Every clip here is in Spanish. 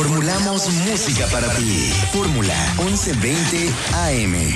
Formulamos música para ti. Fórmula 1120 AM.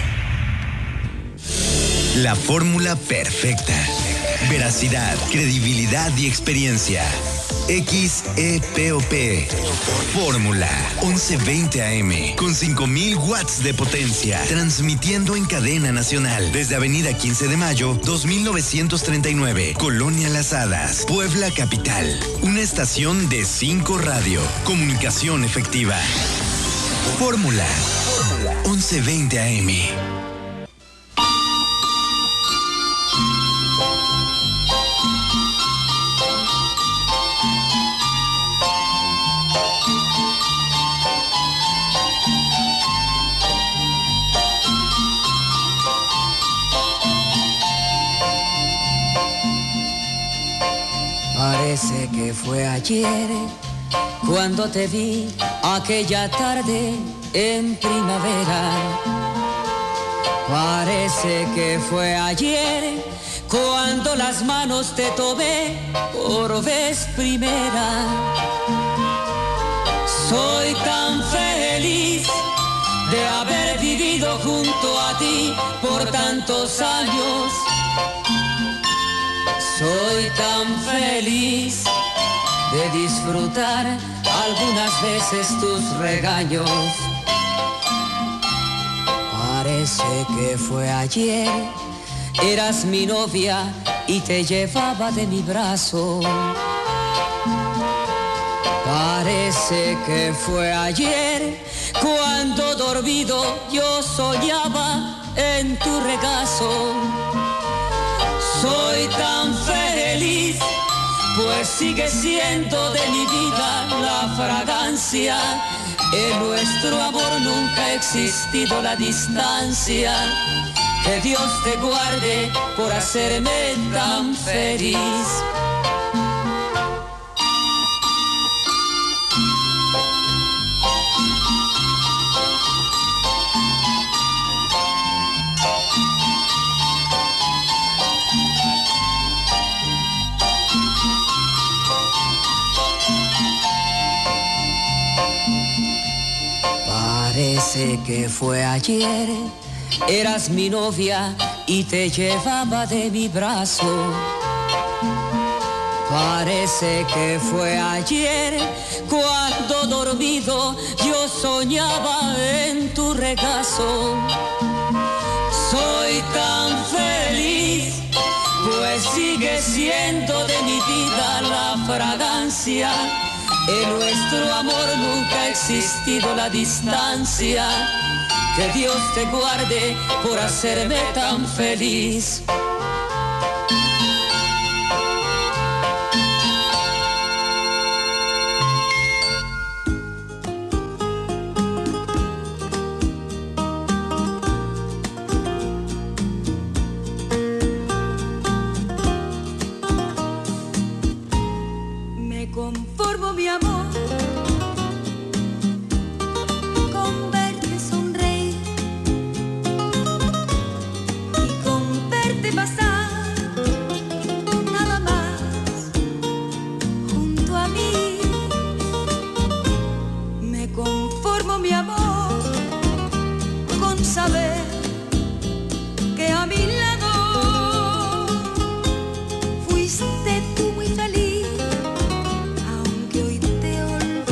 La fórmula perfecta. Veracidad, credibilidad y experiencia. XEPOP. Fórmula 1120 AM. Con 5000 watts de potencia. Transmitiendo en cadena nacional. Desde Avenida 15 de Mayo, 2939. Colonia Las Hadas, Puebla Capital. Una estación de 5 Radio. Comunicación efectiva. Fórmula 1120 AM. Parece que fue ayer cuando te vi aquella tarde en primavera. Parece que fue ayer cuando las manos te tomé por vez primera. Soy tan feliz de haber vivido junto a ti por tantos años. Soy tan feliz de disfrutar algunas veces tus regaños. Parece que fue ayer, eras mi novia y te llevaba de mi brazo. Parece que fue ayer, cuando dormido yo soñaba en tu regazo. Soy tan feliz, pues sigue siendo de mi vida la fragancia. En nuestro amor nunca ha existido la distancia. Que Dios te guarde por hacerme tan feliz. Parece que fue ayer, eras mi novia y te llevaba de mi brazo. Parece que fue ayer, cuando dormido yo soñaba en tu regazo. Soy tan feliz, pues sigue siendo de mi vida la fragancia. En nuestro amor nunca ha existido la distancia. Que Dios te guarde por hacerme tan feliz. Me conformo, mi amor, con verte sonreír y con verte pasar nada más junto a mí. Me conformo, mi amor, con saber que a mi lado fuiste tú muy feliz. Aunque hoy te olvidé,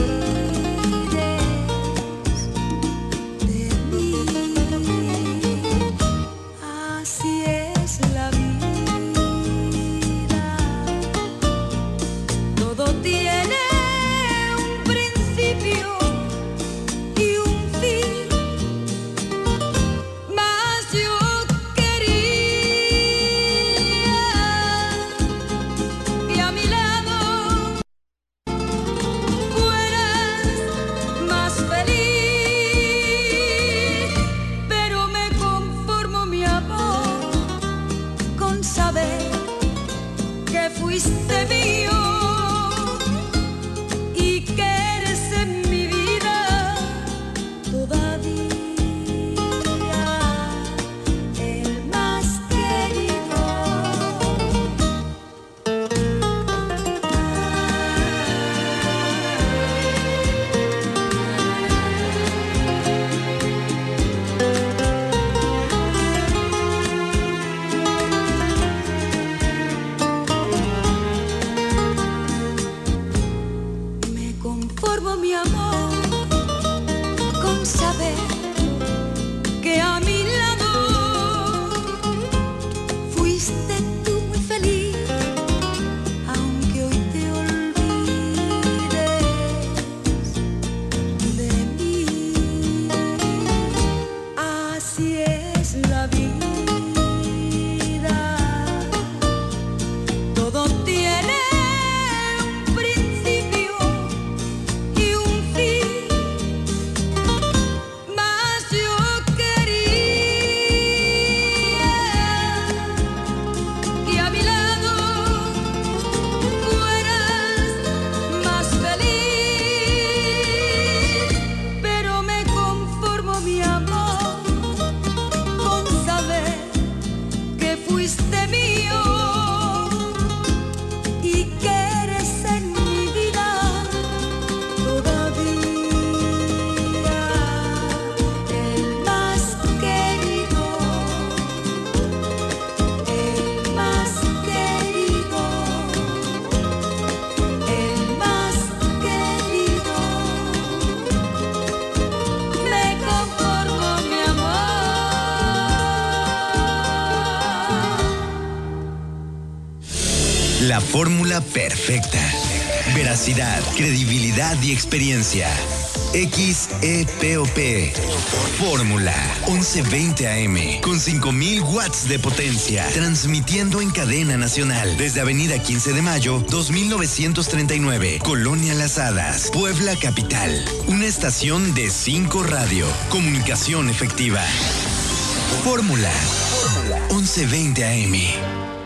conformo mi amor con saber que a mi lado fuiste tú muy feliz, aunque hoy te olvides de mí. Así es la vida. Todo tiene un principio y un fin, mas yo quería que a mi lado fueras más feliz, pero me conformo mi amor con saber que fuiste mío y que eres en mi vida todavía el más querido, el más querido, el más querido. Me conformo mi amor. La fórmula perfecta. Veracidad, credibilidad y experiencia. XEPOP. Fórmula 1120 AM. Con 5000 watts de potencia. Transmitiendo en cadena nacional. Desde Avenida 15 de Mayo, 2939. Colonia Las Hadas, Puebla Capital. Una estación de 5 Radio. Comunicación efectiva. Fórmula 1120 AM.